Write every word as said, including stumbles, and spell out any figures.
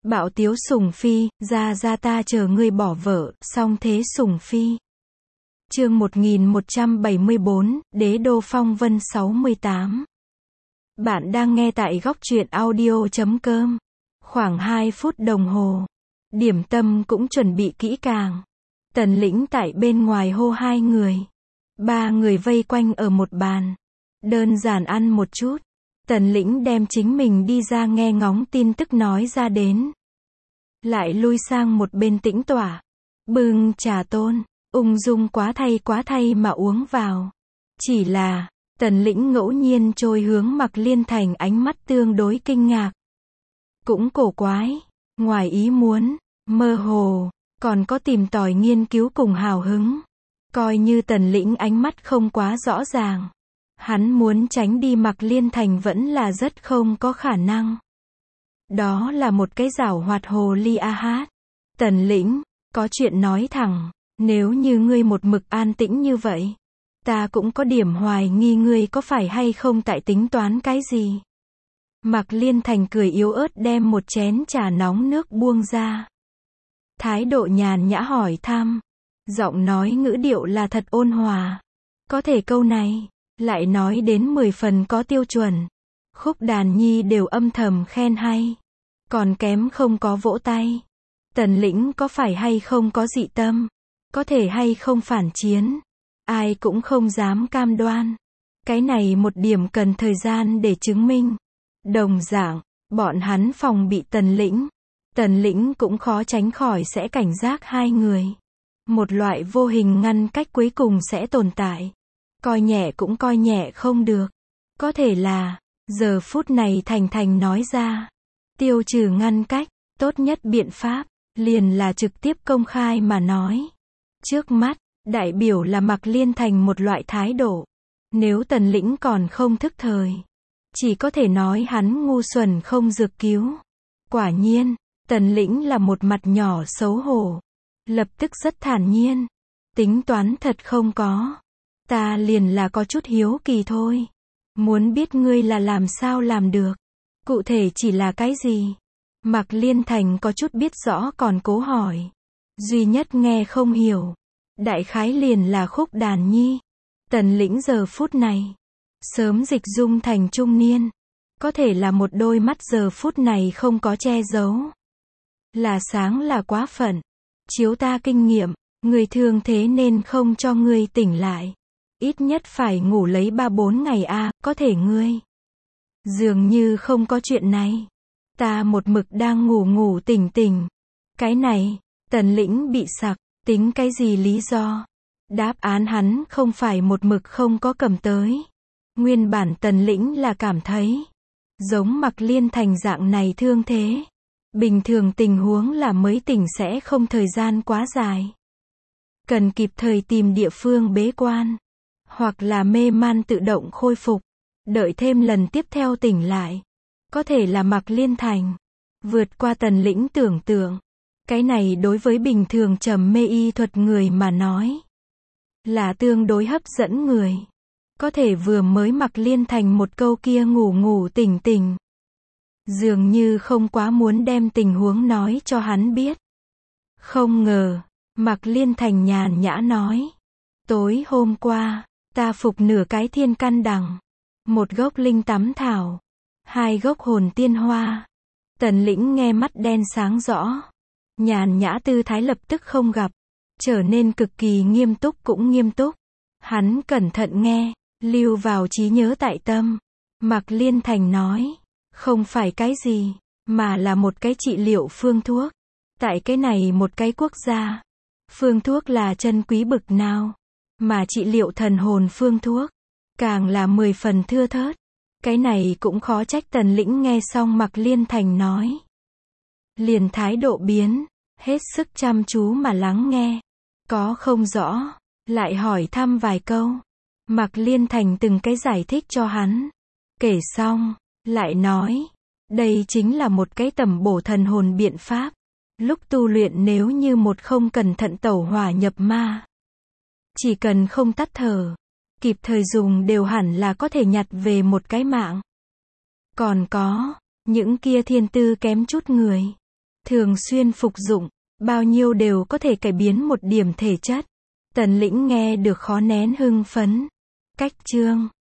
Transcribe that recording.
Bạo tiếu Sùng Phi, ra ra ta chờ ngươi bỏ vợ, song thế Sùng Phi. Chương một nghìn một trăm bảy mươi bốn, Đế đô phong vân sáu mươi tám. Bạn đang nghe tại góc truyện audio chấm com. Khoảng hai phút đồng hồ. Điểm tâm cũng chuẩn bị kỹ càng. Tần Lĩnh tại bên ngoài hô hai người. Ba người vây quanh ở một bàn. Đơn giản ăn một chút. Tần Lĩnh đem chính mình đi ra nghe ngóng tin tức nói ra đến. Lại lui sang một bên tĩnh tỏa. Bưng trà tôn, ung dung quá thay quá thay mà uống vào. Chỉ là, Tần Lĩnh ngẫu nhiên trôi hướng Mạc Liên Thành ánh mắt tương đối kinh ngạc. Cũng cổ quái, ngoài ý muốn, mơ hồ, còn có tìm tòi nghiên cứu cùng hào hứng. Coi như Tần Lĩnh ánh mắt không quá rõ ràng. Hắn muốn tránh đi Mạc Liên Thành vẫn là rất không có khả năng. Đó là một cái giảo hoạt hồ ly a hát. Tần Lĩnh, có chuyện nói thẳng, nếu như ngươi một mực an tĩnh như vậy, ta cũng có điểm hoài nghi ngươi có phải hay không tại tính toán cái gì. Mạc Liên Thành cười yếu ớt đem một chén trà nóng nước buông ra. Thái độ nhàn nhã hỏi thăm, giọng nói ngữ điệu là thật ôn hòa. Có thể câu này, lại nói đến mười phần có tiêu chuẩn. Khúc Đàn Nhi đều âm thầm khen hay. Còn kém không có vỗ tay. Tần Lĩnh có phải hay không có dị tâm? Có thể hay không phản chiến? Ai cũng không dám cam đoan. Cái này một điểm cần thời gian để chứng minh. Đồng dạng, bọn hắn phòng bị Tần Lĩnh. Tần Lĩnh cũng khó tránh khỏi sẽ cảnh giác hai người. Một loại vô hình ngăn cách cuối cùng sẽ tồn tại. Coi nhẹ cũng coi nhẹ không được. Có thể là, giờ phút này Thành Thành nói ra. Tiêu trừ ngăn cách, tốt nhất biện pháp, liền là trực tiếp công khai mà nói. Trước mắt, đại biểu là Mạc Liên Thành một loại thái độ. Nếu Tần Lĩnh còn không thức thời, chỉ có thể nói hắn ngu xuẩn không dược cứu. Quả nhiên, Tần Lĩnh là một mặt nhỏ xấu hổ. Lập tức rất thản nhiên. Tính toán thật không có. Ta liền là có chút hiếu kỳ thôi. Muốn biết ngươi là làm sao làm được. Cụ thể chỉ là cái gì? Mạc Liên Thành có chút biết rõ còn cố hỏi. Duy nhất nghe không hiểu. Đại khái liền là Khúc Đàn Nhi. Tần Lĩnh giờ phút này. Sớm dịch dung thành trung niên. Có thể là một đôi mắt giờ phút này không có che giấu. Là sáng là quá phận. Chiếu ta kinh nghiệm, người thường thế nên không cho ngươi tỉnh lại. Ít nhất phải ngủ lấy ba bốn ngày a, à, có thể ngươi. Dường như không có chuyện này. Ta một mực đang ngủ ngủ tỉnh tỉnh. Cái này, Tần Lĩnh bị sặc, tính cái gì lý do? Đáp án hắn không phải một mực không có cầm tới. Nguyên bản Tần Lĩnh là cảm thấy, giống Mạc Liên Thành dạng này thương thế. Bình thường tình huống là mới tỉnh sẽ không thời gian quá dài. Cần kịp thời tìm địa phương bế quan. Hoặc là mê man tự động khôi phục. Đợi thêm lần tiếp theo tỉnh lại. Có thể là Mạc Liên Thành. Vượt qua Tần Lĩnh tưởng tượng. Cái này đối với bình thường trầm mê y thuật người mà nói. Là tương đối hấp dẫn người. Có thể vừa mới Mạc Liên Thành một câu kia ngủ ngủ tỉnh tỉnh. Dường như không quá muốn đem tình huống nói cho hắn biết. Không ngờ, Mạc Liên Thành nhàn nhã nói. Tối hôm qua, ta phục nửa cái thiên căn đằng. Một gốc linh tắm thảo. Hai gốc hồn tiên hoa. Tần Lĩnh nghe mắt đen sáng rõ. Nhàn nhã tư thái lập tức không gặp. Trở nên cực kỳ nghiêm túc cũng nghiêm túc. Hắn cẩn thận nghe, lưu vào trí nhớ tại tâm. Mạc Liên Thành nói. Không phải cái gì, mà là một cái trị liệu phương thuốc. Tại cái này một cái quốc gia. Phương thuốc là chân quý bực nào. Mà trị liệu thần hồn phương thuốc. Càng là mười phần thưa thớt. Cái này cũng khó trách Tần Lĩnh nghe xong Mạc Liên Thành nói. Liền thái độ biến. Hết sức chăm chú mà lắng nghe. Có không rõ. Lại hỏi thăm vài câu. Mạc Liên Thành từng cái giải thích cho hắn. Kể xong. Lại nói, đây chính là một cái tầm bổ thần hồn biện pháp. Lúc tu luyện nếu như một không cẩn thận tẩu hỏa nhập ma. Chỉ cần không tắt thở, kịp thời dùng đều hẳn là có thể nhặt về một cái mạng. Còn có, những kia thiên tư kém chút người. Thường xuyên phục dụng, bao nhiêu đều có thể cải biến một điểm thể chất. Tần Lĩnh nghe được khó nén hưng phấn. Cách chương